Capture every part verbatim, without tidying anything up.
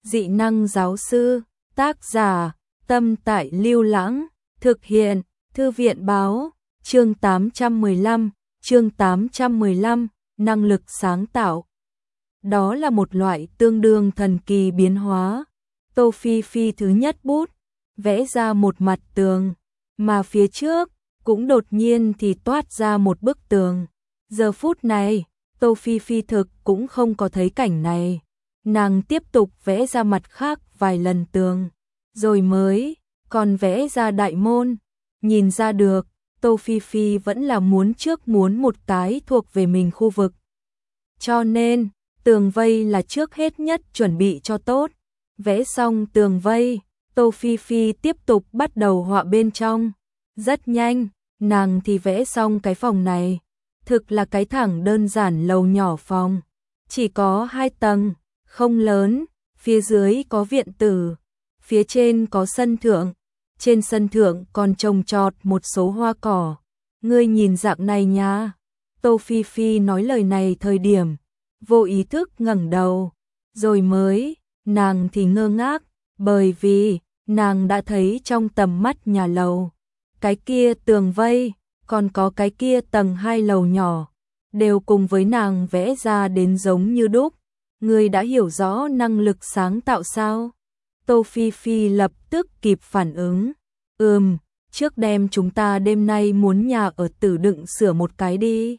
dị năng giáo sư, tác giả, Tâm Tại Lưu Lãng, thực hiện, Thư viện báo, chương tám trăm mười lăm, chương tám trăm mười lăm, năng lực sáng tạo. Đó là một loại tương đương thần kỳ biến hóa. Tô Phi Phi thứ nhất bút, vẽ ra một mặt tường, mà phía trước, cũng đột nhiên thì toát ra một bức tường. Giờ phút này, Tô Phi Phi thực cũng không có thấy cảnh này. Nàng tiếp tục vẽ ra mặt khác vài lần tường, rồi mới còn vẽ ra đại môn. Nhìn ra được, Tô Phi Phi vẫn là muốn trước muốn một cái thuộc về mình khu vực. Cho nên, tường vây là trước hết nhất chuẩn bị cho tốt. Vẽ xong tường vây, Tô Phi Phi tiếp tục bắt đầu họa bên trong. Rất nhanh, nàng thì vẽ xong cái phòng này. Thực là cái thẳng đơn giản lầu nhỏ phòng. Chỉ có hai tầng, không lớn, phía dưới có viện tử, phía trên có sân thượng. Trên sân thượng còn trồng trọt một số hoa cỏ. Ngươi nhìn dạng này nha. Tô Phi Phi nói lời này thời điểm, vô ý thức ngẩng đầu, rồi mới, nàng thì ngơ ngác, bởi vì, nàng đã thấy trong tầm mắt nhà lầu. Cái kia tường vây, còn có cái kia tầng hai lầu nhỏ, đều cùng với nàng vẽ ra đến giống như đúc. Ngươi đã hiểu rõ năng lực sáng tạo sao? Tô Phi Phi lập tức kịp phản ứng. Ừm, trước đêm chúng ta đêm nay muốn nhà ở Tử Đựng sửa một cái đi.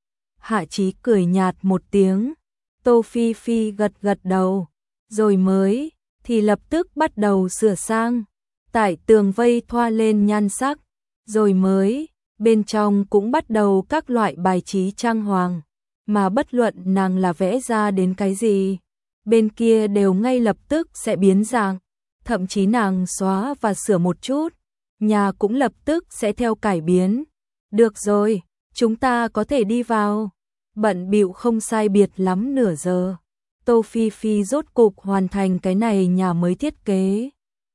Hạ Chí cười nhạt một tiếng. Tô Phi Phi gật gật đầu, rồi mới, thì lập tức bắt đầu sửa sang. Tại tường vây thoa lên nhan sắc, rồi mới, bên trong cũng bắt đầu các loại bài trí trang hoàng. Mà bất luận nàng là vẽ ra đến cái gì, bên kia đều ngay lập tức sẽ biến dạng. Thậm chí nàng xóa và sửa một chút, nhà cũng lập tức sẽ theo cải biến. Được rồi, chúng ta có thể đi vào. Bận bịu không sai biệt lắm nửa giờ, Tô Phi Phi rốt cục hoàn thành cái này nhà mới thiết kế.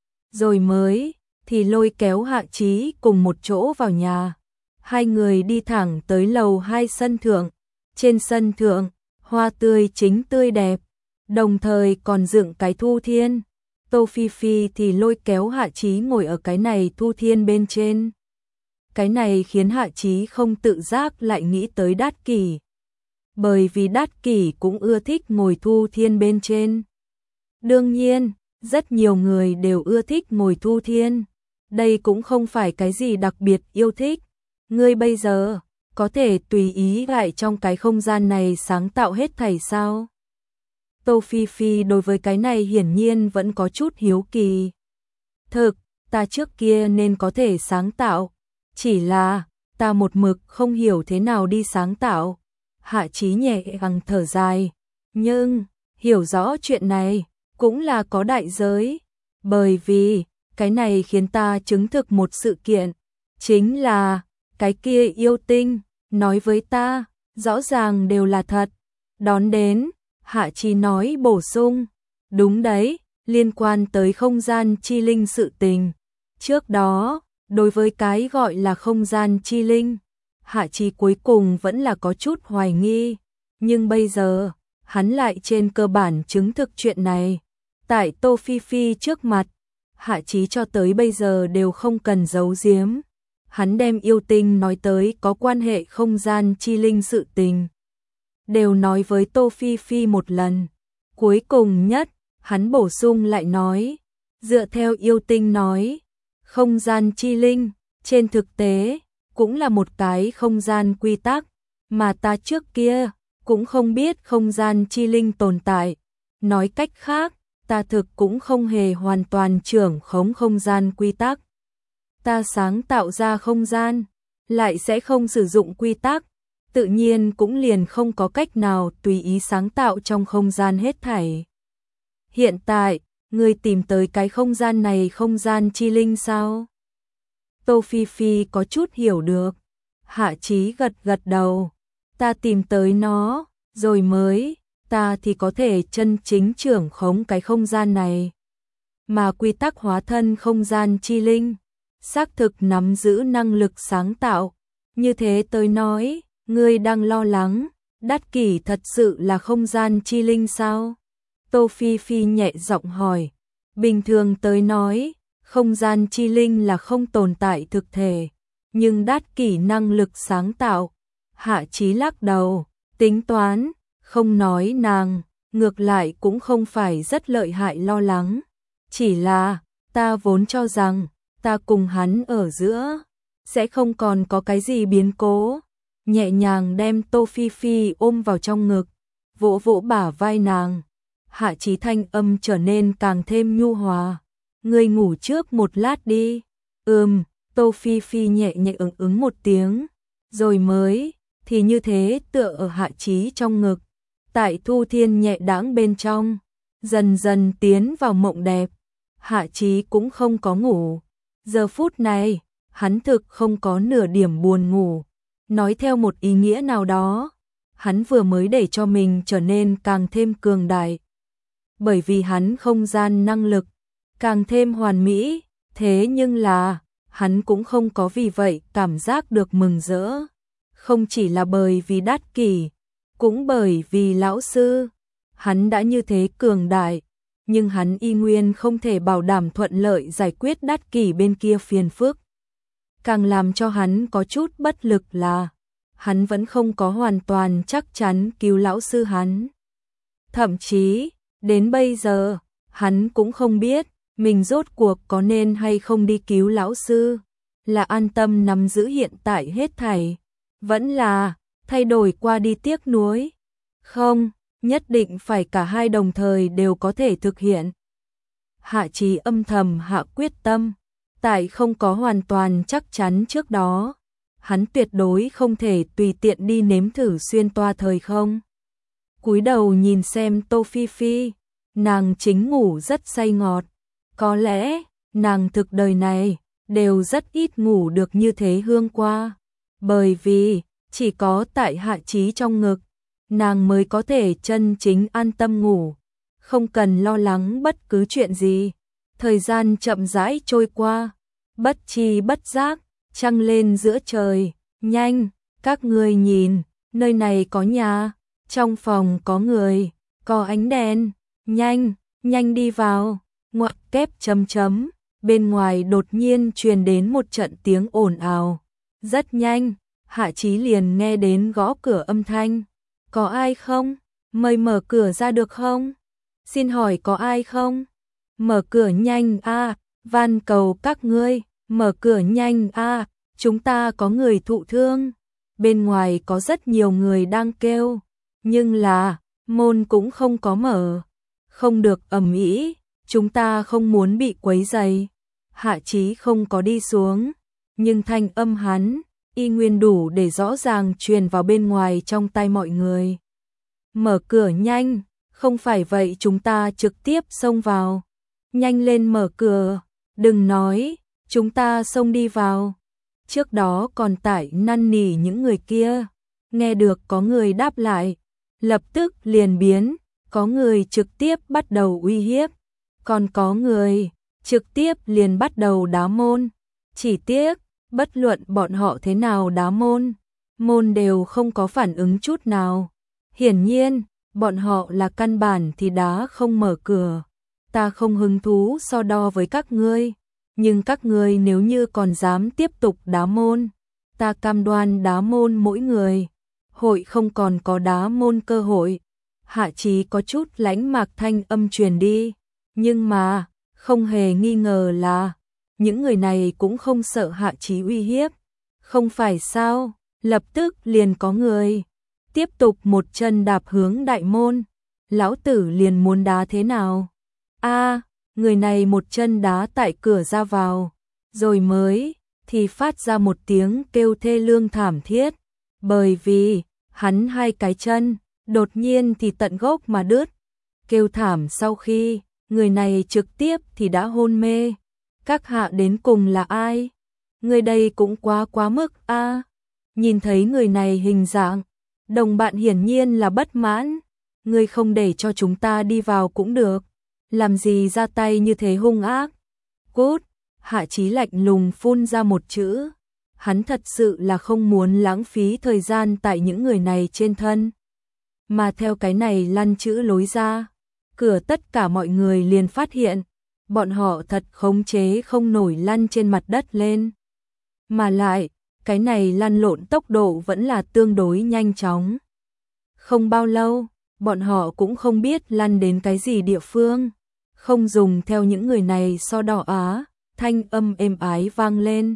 Rồi mới, thì lôi kéo Hạ Chí cùng một chỗ vào nhà. Hai người đi thẳng tới lầu hai sân thượng. Trên sân thượng, hoa tươi chính tươi đẹp, đồng thời còn dựng cái thu thiên. Tô Phi Phi thì lôi kéo Hạ Chí ngồi ở cái này thu thiên bên trên. Cái này khiến Hạ Chí không tự giác lại nghĩ tới Đát Kỷ. Bởi vì Đát Kỷ cũng ưa thích ngồi thu thiên bên trên. Đương nhiên, rất nhiều người đều ưa thích ngồi thu thiên. Đây cũng không phải cái gì đặc biệt yêu thích. Ngươi bây giờ có thể tùy ý lại trong cái không gian này sáng tạo hết thảy sao? Tô Phi Phi đối với cái này hiển nhiên vẫn có chút hiếu kỳ. Thực, ta trước kia nên có thể sáng tạo, chỉ là ta một mực không hiểu thế nào đi sáng tạo. Hạ Chí nhẹ gắng thở dài, nhưng hiểu rõ chuyện này cũng là có đại giới, bởi vì cái này khiến ta chứng thực một sự kiện, chính là cái kia yêu tinh nói với ta, rõ ràng đều là thật. Đón đến, Hạ Chí nói bổ sung, đúng đấy, liên quan tới không gian chi linh sự tình. Trước đó, đối với cái gọi là không gian chi linh, Hạ Chí cuối cùng vẫn là có chút hoài nghi, nhưng bây giờ, hắn lại trên cơ bản chứng thực chuyện này. Tại Tô Phi Phi trước mặt, Hạ Chí cho tới bây giờ đều không cần giấu giếm. Hắn đem yêu tinh nói tới có quan hệ không gian chi linh sự tình, đều nói với Tô Phi Phi một lần. Cuối cùng nhất, hắn bổ sung lại nói, dựa theo yêu tinh nói, không gian chi linh, trên thực tế, cũng là một cái không gian quy tắc, mà ta trước kia, cũng không biết không gian chi linh tồn tại. Nói cách khác, ta thực cũng không hề hoàn toàn trưởng khống không gian quy tắc. Ta sáng tạo ra không gian, lại sẽ không sử dụng quy tắc, tự nhiên cũng liền không có cách nào tùy ý sáng tạo trong không gian hết thảy. Hiện tại, ngươi tìm tới cái không gian này không gian chi linh sao? Tô Phi Phi có chút hiểu được. Hạ Chí gật gật đầu. Ta tìm tới nó, rồi mới, ta thì có thể chân chính trưởng khống cái không gian này. Mà quy tắc hóa thân không gian chi linh, xác thực nắm giữ năng lực sáng tạo. Như thế tôi nói, ngươi đang lo lắng, Đát Kỷ thật sự là không gian chi linh sao? Tô Phi Phi nhẹ giọng hỏi. Bình thường tới nói, không gian chi linh là không tồn tại thực thể, nhưng đát kỷ năng lực sáng tạo. Hạ Chí lắc đầu, tính toán, không nói nàng, ngược lại cũng không phải rất lợi hại lo lắng. Chỉ là, ta vốn cho rằng, ta cùng hắn ở giữa, sẽ không còn có cái gì biến cố. Nhẹ nhàng đem Tô Phi Phi ôm vào trong ngực, vỗ vỗ bả vai nàng. Hạ Chí thanh âm trở nên càng thêm nhu hòa. Ngươi ngủ trước một lát đi. Ừm, Tô Phi Phi nhẹ nhẹ ứng ứng một tiếng, rồi mới, thì như thế tựa ở Hạ Chí trong ngực. Tại Thu Thiên nhẹ đãng bên trong, dần dần tiến vào mộng đẹp. Hạ Chí cũng không có ngủ. Giờ phút này, hắn thực không có nửa điểm buồn ngủ. Nói theo một ý nghĩa nào đó, hắn vừa mới để cho mình trở nên càng thêm cường đại. Bởi vì hắn không gian năng lực càng thêm hoàn mỹ, thế nhưng là hắn cũng không có vì vậy cảm giác được mừng rỡ. Không chỉ là bởi vì đát kỷ, cũng bởi vì lão sư, hắn đã như thế cường đại, nhưng hắn y nguyên không thể bảo đảm thuận lợi giải quyết đát kỷ bên kia phiền phức. Càng làm cho hắn có chút bất lực là, hắn vẫn không có hoàn toàn chắc chắn cứu lão sư hắn. Thậm chí, đến bây giờ, hắn cũng không biết, mình rốt cuộc có nên hay không đi cứu lão sư, là an tâm nắm giữ hiện tại hết thảy, vẫn là thay đổi qua đi tiếc nuối. Không, nhất định phải cả hai đồng thời đều có thể thực hiện. Hạ Chí âm thầm hạ quyết tâm, tại không có hoàn toàn chắc chắn trước đó, hắn tuyệt đối không thể tùy tiện đi nếm thử xuyên toa thời không. Cúi đầu nhìn xem Tô Phi Phi, nàng chính ngủ rất say ngọt. Có lẽ, nàng thực đời này, đều rất ít ngủ được như thế hương qua. Bởi vì, chỉ có tại Hạ Chí trong ngực, nàng mới có thể chân chính an tâm ngủ. Không cần lo lắng bất cứ chuyện gì. Thời gian chậm rãi trôi qua, bất chi bất giác, trăng lên giữa trời. Nhanh, các ngươi nhìn, nơi này có nhà, trong phòng có người, có ánh đèn. Nhanh, nhanh đi vào. Ngoặc kép chấm chấm, bên ngoài đột nhiên truyền đến một trận tiếng ồn ào. Rất nhanh, Hạ Chí liền nghe đến gõ cửa âm thanh. Có ai không? Mời mở cửa ra được không? Xin hỏi có ai không? Mở cửa nhanh a, van cầu các ngươi, mở cửa nhanh a, chúng ta có người thụ thương. Bên ngoài có rất nhiều người đang kêu, nhưng là, môn cũng không có mở. Không được ầm ĩ, chúng ta không muốn bị quấy rầy. Hạ Chí không có đi xuống, nhưng thanh âm hắn y nguyên đủ để rõ ràng truyền vào bên ngoài trong tai mọi người. Mở cửa nhanh, không phải vậy chúng ta trực tiếp xông vào. Nhanh lên mở cửa, đừng nói, chúng ta xông đi vào. Trước đó còn tải năn nỉ những người kia, nghe được có người đáp lại, lập tức liền biến, có người trực tiếp bắt đầu uy hiếp, còn có người trực tiếp liền bắt đầu đá môn. Chỉ tiếc, bất luận bọn họ thế nào đá môn, môn đều không có phản ứng chút nào. Hiển nhiên, bọn họ là căn bản thì đá không mở cửa. Ta không hứng thú so đo với các ngươi, nhưng các ngươi nếu như còn dám tiếp tục đá môn, ta cam đoan đá môn mỗi người, hội không còn có đá môn cơ hội. Hạ Chí có chút lãnh mạc thanh âm truyền đi, nhưng mà, không hề nghi ngờ là, những người này cũng không sợ Hạ Chí uy hiếp. Không phải sao, lập tức liền có người tiếp tục một chân đạp hướng đại môn. Lão tử liền muốn đá thế nào? A, người này một chân đá tại cửa ra vào, rồi mới thì phát ra một tiếng kêu thê lương thảm thiết, bởi vì hắn hai cái chân đột nhiên thì tận gốc mà đứt. Kêu thảm sau khi, người này trực tiếp thì đã hôn mê. Các hạ đến cùng là ai? Người đây cũng quá quá mức a. À, nhìn thấy người này hình dạng, đồng bạn hiển nhiên là bất mãn. Người không để cho chúng ta đi vào cũng được, làm gì ra tay như thế hung ác? Cút! Hạ Chí lạnh lùng phun ra một chữ. Hắn thật sự là không muốn lãng phí thời gian tại những người này trên thân, mà theo cái này lăn chữ lối ra, cửa tất cả mọi người liền phát hiện, bọn họ thật khống chế không nổi lăn trên mặt đất lên. Mà lại, cái này lăn lộn tốc độ vẫn là tương đối nhanh chóng. Không bao lâu, bọn họ cũng không biết lăn đến cái gì địa phương, không dùng theo những người này so đỏ á, thanh âm êm ái vang lên.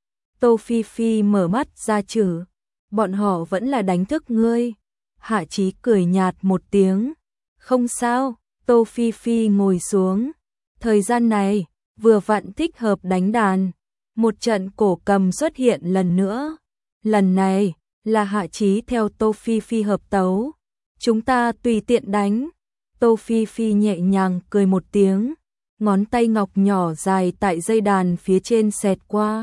Tô Phi Phi mở mắt ra chử, bọn họ vẫn là đánh thức ngươi. Hạ Chí cười nhạt một tiếng, không sao. Tô Phi Phi ngồi xuống, thời gian này vừa vặn thích hợp đánh đàn. Một trận cổ cầm xuất hiện lần nữa, lần này là Hạ Chí theo Tô Phi Phi hợp tấu, chúng ta tùy tiện đánh. Tô Phi Phi nhẹ nhàng cười một tiếng, ngón tay ngọc nhỏ dài tại dây đàn phía trên xẹt qua.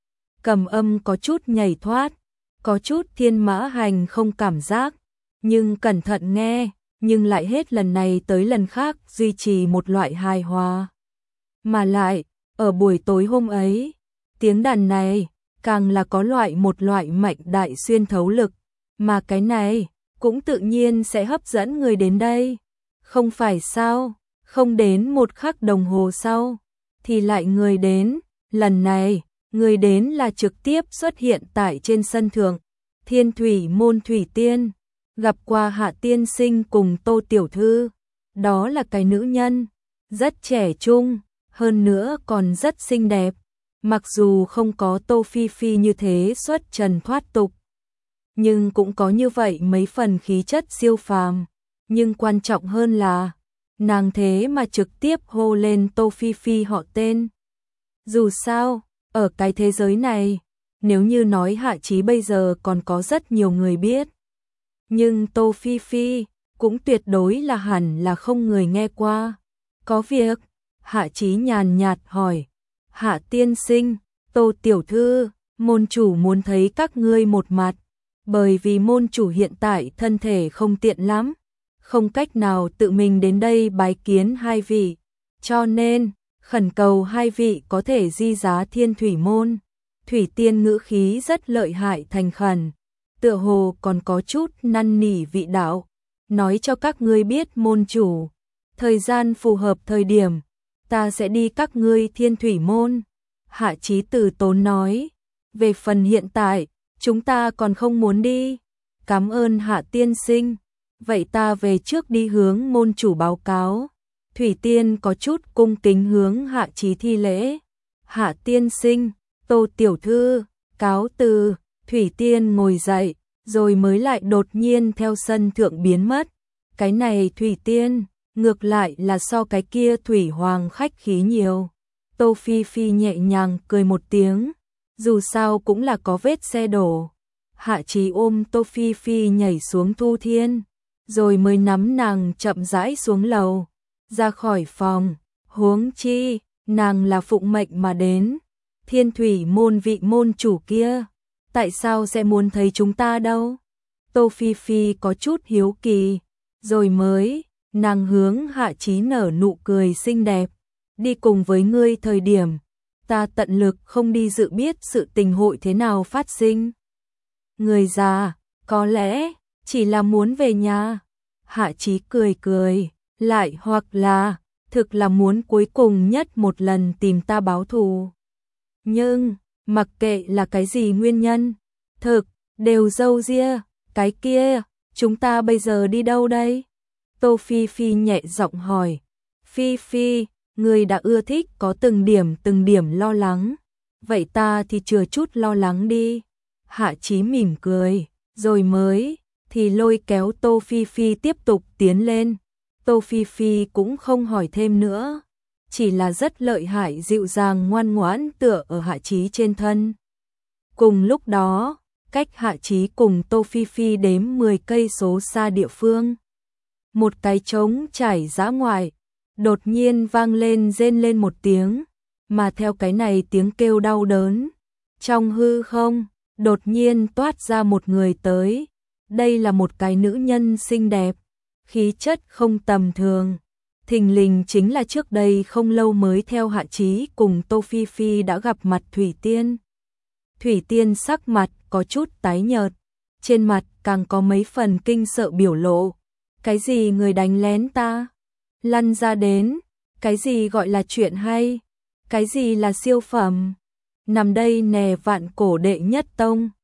Cầm âm có chút nhảy thoát, có chút thiên mã hành không cảm giác, nhưng cẩn thận nghe, nhưng lại hết lần này tới lần khác duy trì một loại hài hòa. Mà lại, ở buổi tối hôm ấy, tiếng đàn này càng là có loại một loại mạnh đại xuyên thấu lực, mà cái này cũng tự nhiên sẽ hấp dẫn người đến đây. Không phải sao, không đến một khắc đồng hồ sau, thì lại người đến, lần này, người đến là trực tiếp xuất hiện tại trên sân thượng, Thiên Thủy Môn Thủy Tiên, gặp qua Hạ tiên sinh cùng Tô tiểu thư, đó là cái nữ nhân, rất trẻ trung, hơn nữa còn rất xinh đẹp, mặc dù không có Tô Phi Phi như thế xuất trần thoát tục, nhưng cũng có như vậy mấy phần khí chất siêu phàm, nhưng quan trọng hơn là, nàng thế mà trực tiếp hô lên Tô Phi Phi họ tên. Dù sao, ở cái thế giới này, nếu như nói Hạ Chí bây giờ còn có rất nhiều người biết, nhưng Tô Phi Phi cũng tuyệt đối là hẳn là không người nghe qua. Có việc, Hạ Chí nhàn nhạt hỏi, Hạ tiên sinh, Tô tiểu thư, môn chủ muốn thấy các ngươi một mặt, bởi vì môn chủ hiện tại thân thể không tiện lắm, không cách nào tự mình đến đây bái kiến hai vị, cho nên khẩn cầu hai vị có thể di giá Thiên Thủy Môn. Thủy Tiên ngữ khí rất lợi hại thành khẩn, tựa hồ còn có chút năn nỉ vị đạo, nói cho các ngươi biết môn chủ, thời gian phù hợp thời điểm, ta sẽ đi các ngươi Thiên Thủy Môn. Hạ Chí từ tốn nói, về phần hiện tại, chúng ta còn không muốn đi. Cảm ơn Hạ tiên sinh, vậy ta về trước đi hướng môn chủ báo cáo. Thủy Tiên có chút cung kính hướng Hạ Chí thi lễ. Hạ tiên sinh, Tô tiểu thư, cáo từ. Thủy Tiên ngồi dậy, rồi mới lại đột nhiên theo sân thượng biến mất. Cái này Thủy Tiên, ngược lại là so cái kia Thủy Hoàng khách khí nhiều. Tô Phi Phi nhẹ nhàng cười một tiếng, dù sao cũng là có vết xe đổ. Hạ Chí ôm Tô Phi Phi nhảy xuống thu thiên, rồi mới nắm nàng chậm rãi xuống lầu, ra khỏi phòng. Huống chi, nàng là phụng mệnh mà đến, Thiên Thủy Môn vị môn chủ kia, tại sao sẽ muốn thấy chúng ta đâu? Tô Phi Phi có chút hiếu kỳ, rồi mới, nàng hướng Hạ Chí nở nụ cười xinh đẹp, đi cùng với ngươi thời điểm, ta tận lực không đi dự biết sự tình hội thế nào phát sinh. Người già, có lẽ, chỉ là muốn về nhà. Hạ Chí cười cười, lại hoặc là, thực là muốn cuối cùng nhất một lần tìm ta báo thù. Nhưng, mặc kệ là cái gì nguyên nhân, thực, đều dâu ria, cái kia, chúng ta bây giờ đi đâu đây? Tô Phi Phi nhẹ giọng hỏi. Phi Phi, người đã ưa thích có từng điểm từng điểm lo lắng, vậy ta thì chừa chút lo lắng đi. Hạ Chí mỉm cười, rồi mới, thì lôi kéo Tô Phi Phi tiếp tục tiến lên. Tô Phi Phi cũng không hỏi thêm nữa, chỉ là rất lợi hại dịu dàng ngoan ngoãn tựa ở Hạ Chí trên thân. Cùng lúc đó, cách Hạ Chí cùng Tô Phi Phi đếm mười cây số xa địa phương, một cái trống trải dã ngoại, đột nhiên vang lên rên lên một tiếng, mà theo cái này tiếng kêu đau đớn, trong hư không, đột nhiên toát ra một người tới. Đây là một cái nữ nhân xinh đẹp, khí chất không tầm thường. Thình lình chính là trước đây không lâu mới theo Hạ Chí cùng Tô Phi Phi đã gặp mặt Thủy Tiên. Thủy Tiên sắc mặt có chút tái nhợt, trên mặt càng có mấy phần kinh sợ biểu lộ. Cái gì người đánh lén ta? lăn ra đến, cái gì gọi là chuyện hay, cái gì là siêu phẩm. Nằm đây nè vạn cổ đệ nhất tông.